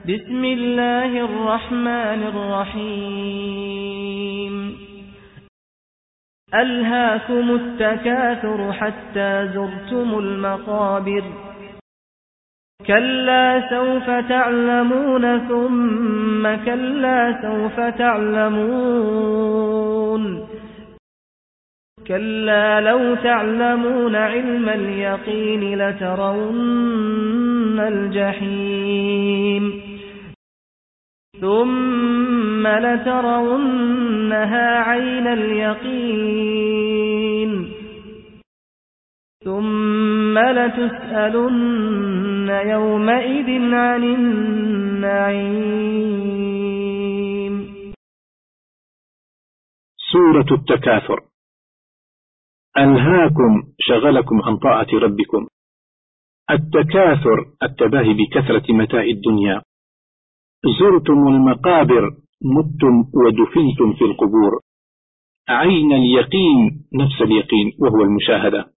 بسم الله الرحمن الرحيم ألهاكم التكاثر حتى زرتم المقابر كلا سوف تعلمون ثم كلا سوف تعلمون كلا لو تعلمون علم اليقين لترون الجحيم ثم لترونها عين اليقين ثم لتسألن يومئذ عن النعيم. سورة التكاثر. ألهاكم شغلكم عن طاعة ربكم. التكاثر التباهي بكثرة متاع الدنيا. زرتم المقابر متم ودفنتم في القبور. عين اليقين نفس اليقين وهو المشاهدة.